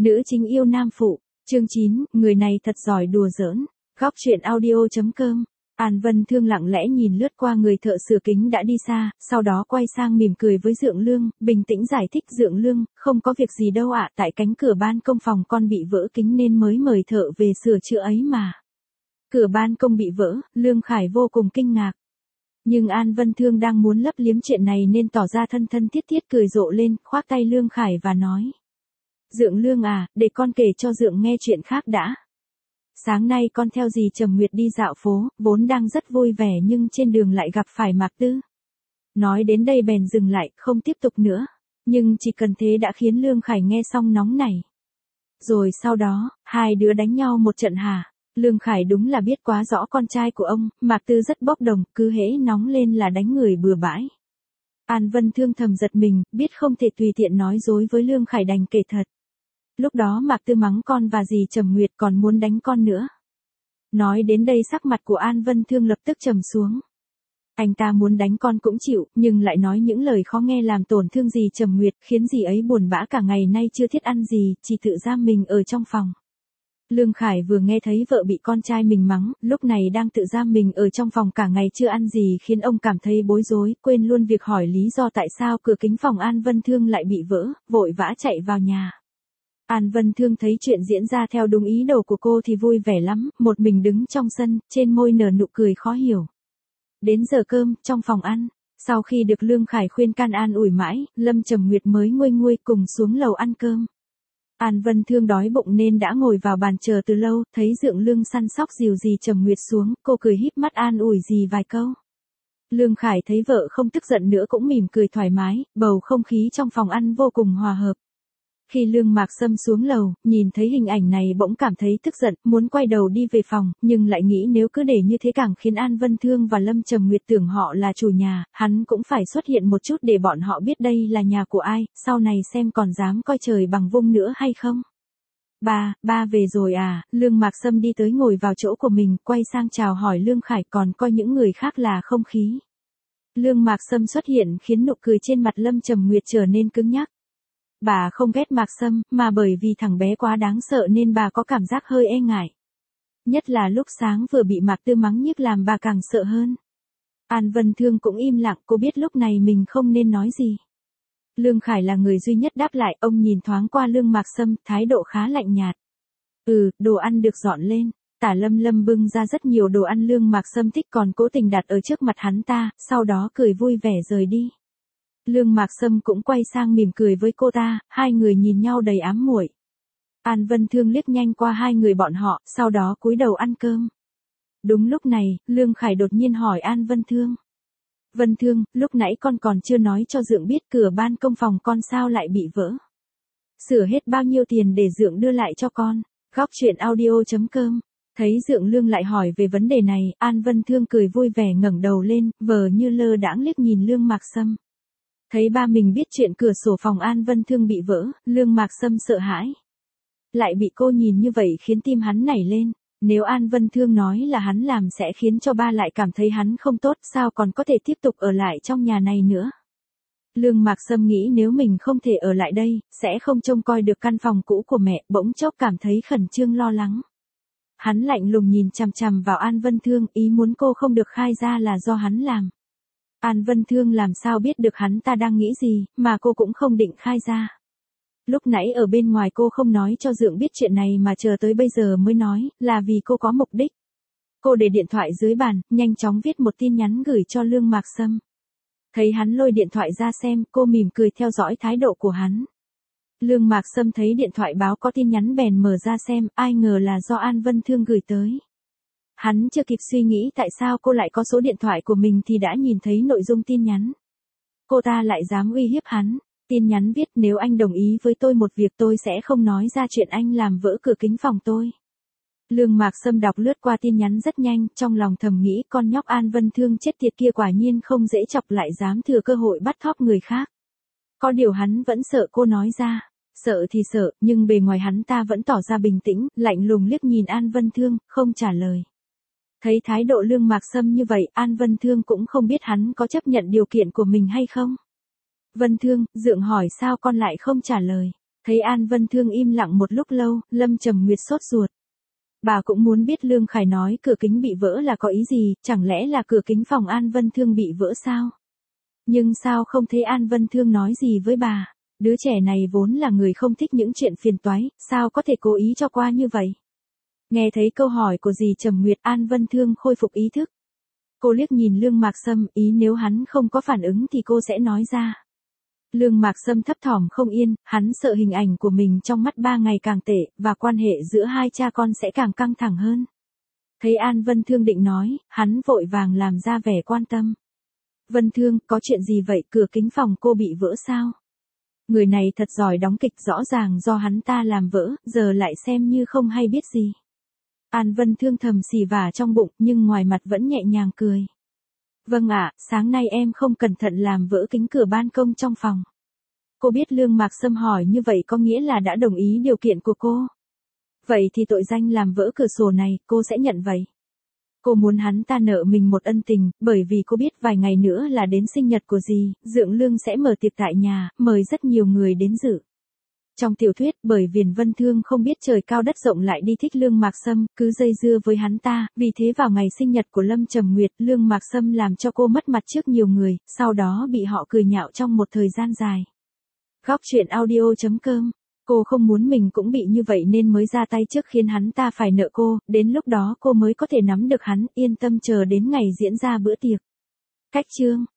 Nữ chính yêu nam phụ, chương 9, người này thật giỏi đùa giỡn. Góc truyện audio.com. An Vân Thương lặng lẽ nhìn lướt qua người thợ sửa kính đã đi xa, sau đó quay sang mỉm cười với Dượng Lương, bình tĩnh giải thích Dượng Lương, không có việc gì đâu ạ, tại cánh cửa ban công phòng con bị vỡ kính nên mới mời thợ về sửa chữa ấy mà. Cửa ban công bị vỡ, Lương Khải vô cùng kinh ngạc. Nhưng An Vân Thương đang muốn lấp liếm chuyện này nên tỏ ra thân thân thiết thiết cười rộ lên, khoác tay Lương Khải và nói. Dượng Lương à, để con kể cho Dượng nghe chuyện khác đã. Sáng nay con theo dì Trầm Nguyệt đi dạo phố, vốn đang rất vui vẻ nhưng trên đường lại gặp phải Mạc Tư. Nói đến đây bèn dừng lại, không tiếp tục nữa. Nhưng chỉ cần thế đã khiến Lương Khải nghe xong nóng nảy. Rồi sau đó, hai đứa đánh nhau một trận hả? Lương Khải đúng là biết quá rõ con trai của ông, Mạc Tư rất bốc đồng, cứ hễ nóng lên là đánh người bừa bãi. An Vân Thương thầm giật mình, biết không thể tùy tiện nói dối với Lương Khải đành kể thật. Lúc đó Mạc Tư mắng con và dì Trầm Nguyệt còn muốn đánh con nữa. Nói đến đây sắc mặt của An Vân Thương lập tức trầm xuống. Anh ta muốn đánh con cũng chịu, nhưng lại nói những lời khó nghe làm tổn thương dì Trầm Nguyệt, khiến dì ấy buồn bã cả ngày nay chưa thiết ăn gì, chỉ tự giam mình ở trong phòng. Lương Khải vừa nghe thấy vợ bị con trai mình mắng, lúc này đang tự giam mình ở trong phòng cả ngày chưa ăn gì khiến ông cảm thấy bối rối, quên luôn việc hỏi lý do tại sao cửa kính phòng An Vân Thương lại bị vỡ, vội vã chạy vào nhà. An Vân Thương thấy chuyện diễn ra theo đúng ý đồ của cô thì vui vẻ lắm, một mình đứng trong sân, trên môi nở nụ cười khó hiểu. Đến giờ cơm, trong phòng ăn, sau khi được Lương Khải khuyên can an ủi mãi, Lâm Trầm Nguyệt mới nguôi nguôi cùng xuống lầu ăn cơm. An Vân Thương đói bụng nên đã ngồi vào bàn chờ từ lâu, thấy Dượng Lương săn sóc dìu dì Trầm Nguyệt xuống, cô cười híp mắt an ủi dì vài câu. Lương Khải thấy vợ không tức giận nữa cũng mỉm cười thoải mái, bầu không khí trong phòng ăn vô cùng hòa hợp. Khi Lương Mạc Sâm xuống lầu, nhìn thấy hình ảnh này bỗng cảm thấy tức giận, muốn quay đầu đi về phòng, nhưng lại nghĩ nếu cứ để như thế càng khiến An Vân Thương và Lâm Trầm Nguyệt tưởng họ là chủ nhà, hắn cũng phải xuất hiện một chút để bọn họ biết đây là nhà của ai, sau này xem còn dám coi trời bằng vung nữa hay không. Ba về rồi à? Lương Mạc Sâm đi tới ngồi vào chỗ của mình, quay sang chào hỏi Lương Khải còn coi những người khác là không khí. Lương Mạc Sâm xuất hiện khiến nụ cười trên mặt Lâm Trầm Nguyệt trở nên cứng nhắc. Bà không ghét Mạc Sâm, mà bởi vì thằng bé quá đáng sợ nên bà có cảm giác hơi e ngại. Nhất là lúc sáng vừa bị Mạc Tư mắng nhức làm bà càng sợ hơn. An Vân Thương cũng im lặng, cô biết lúc này mình không nên nói gì. Lương Khải là người duy nhất đáp lại, ông nhìn thoáng qua Lương Mạc Sâm, thái độ khá lạnh nhạt. Đồ ăn được dọn lên. Tả Lâm bưng ra rất nhiều đồ ăn Lương Mạc Sâm thích còn cố tình đặt ở trước mặt hắn ta, sau đó cười vui vẻ rời đi. Lương Mạc Sâm cũng quay sang mỉm cười với cô ta, hai người nhìn nhau đầy ám muội. An Vân Thương liếc nhanh qua hai người bọn họ, sau đó cúi đầu ăn cơm. Đúng lúc này, Lương Khải đột nhiên hỏi An Vân Thương. Vân Thương, lúc nãy con còn chưa nói cho Dượng biết cửa ban công phòng con sao lại bị vỡ. Sửa hết bao nhiêu tiền để Dượng đưa lại cho con. Góc truyện audio.com. Thấy Dượng Lương lại hỏi về vấn đề này, An Vân Thương cười vui vẻ ngẩng đầu lên, vờ như lơ đãng liếc nhìn Lương Mạc Sâm. Thấy ba mình biết chuyện cửa sổ phòng An Vân Thương bị vỡ, Lương Mạc Sâm sợ hãi. Lại bị cô nhìn như vậy khiến tim hắn nảy lên. Nếu An Vân Thương nói là hắn làm sẽ khiến cho ba lại cảm thấy hắn không tốt, sao còn có thể tiếp tục ở lại trong nhà này nữa. Lương Mạc Sâm nghĩ nếu mình không thể ở lại đây, sẽ không trông coi được căn phòng cũ của mẹ, bỗng chốc cảm thấy khẩn trương lo lắng. Hắn lạnh lùng nhìn chằm chằm vào An Vân Thương, ý muốn cô không được khai ra là do hắn làm. An Vân Thương làm sao biết được hắn ta đang nghĩ gì, mà cô cũng không định khai ra. Lúc nãy ở bên ngoài cô không nói cho Dượng biết chuyện này mà chờ tới bây giờ mới nói, là vì cô có mục đích. Cô để điện thoại dưới bàn, nhanh chóng viết một tin nhắn gửi cho Lương Mạc Sâm. Thấy hắn lôi điện thoại ra xem, cô mỉm cười theo dõi thái độ của hắn. Lương Mạc Sâm thấy điện thoại báo có tin nhắn bèn mở ra xem, ai ngờ là do An Vân Thương gửi tới. Hắn chưa kịp suy nghĩ tại sao cô lại có số điện thoại của mình thì đã nhìn thấy nội dung tin nhắn. Cô ta lại dám uy hiếp hắn. Tin nhắn viết nếu anh đồng ý với tôi một việc tôi sẽ không nói ra chuyện anh làm vỡ cửa kính phòng tôi. Lương Mạc Sâm đọc lướt qua tin nhắn rất nhanh, trong lòng thầm nghĩ con nhóc An Vân Thương chết tiệt kia quả nhiên không dễ chọc lại dám thừa cơ hội bắt thóp người khác. Có điều hắn vẫn sợ cô nói ra. Sợ thì sợ, nhưng bề ngoài hắn ta vẫn tỏ ra bình tĩnh, lạnh lùng liếc nhìn An Vân Thương, không trả lời. Thấy thái độ Lương Mạc Sâm như vậy, An Vân Thương cũng không biết hắn có chấp nhận điều kiện của mình hay không. Vân Thương, Dượng hỏi sao con lại không trả lời. Thấy An Vân Thương im lặng một lúc lâu, Lâm Trầm Nguyệt sốt ruột. Bà cũng muốn biết Lương Khải nói cửa kính bị vỡ là có ý gì, chẳng lẽ là cửa kính phòng An Vân Thương bị vỡ sao? Nhưng sao không thấy An Vân Thương nói gì với bà? Đứa trẻ này vốn là người không thích những chuyện phiền toái, sao có thể cố ý cho qua như vậy? Nghe thấy câu hỏi của dì Trầm Nguyệt, An Vân Thương khôi phục ý thức. Cô liếc nhìn Lương Mạc Sâm, ý nếu hắn không có phản ứng thì cô sẽ nói ra. Lương Mạc Sâm thấp thỏm không yên, hắn sợ hình ảnh của mình trong mắt ba ngày càng tệ, và quan hệ giữa hai cha con sẽ càng căng thẳng hơn. Thấy An Vân Thương định nói, hắn vội vàng làm ra vẻ quan tâm. Vân Thương, có chuyện gì vậy, cửa kính phòng cô bị vỡ sao? Người này thật giỏi đóng kịch, rõ ràng do hắn ta làm vỡ, giờ lại xem như không hay biết gì. An Vân Thương thầm xì vả trong bụng, nhưng ngoài mặt vẫn nhẹ nhàng cười. Vâng ạ, sáng nay em không cẩn thận làm vỡ kính cửa ban công trong phòng. Cô biết Lương Mạc Sâm hỏi như vậy có nghĩa là đã đồng ý điều kiện của cô. Vậy thì tội danh làm vỡ cửa sổ này, cô sẽ nhận vậy. Cô muốn hắn ta nợ mình một ân tình, bởi vì cô biết vài ngày nữa là đến sinh nhật của dì, Dượng Lương sẽ mở tiệc tại nhà, mời rất nhiều người đến dự. Trong tiểu thuyết, bởi Viền Vân Thương không biết trời cao đất rộng lại đi thích Lương Mạc Sâm, cứ dây dưa với hắn ta, vì thế vào ngày sinh nhật của Lâm Trầm Nguyệt, Lương Mạc Sâm làm cho cô mất mặt trước nhiều người, sau đó bị họ cười nhạo trong một thời gian dài. Góc truyện audio.com. Cô không muốn mình cũng bị như vậy nên mới ra tay trước khiến hắn ta phải nợ cô, đến lúc đó cô mới có thể nắm được hắn, yên tâm chờ đến ngày diễn ra bữa tiệc. Cách chương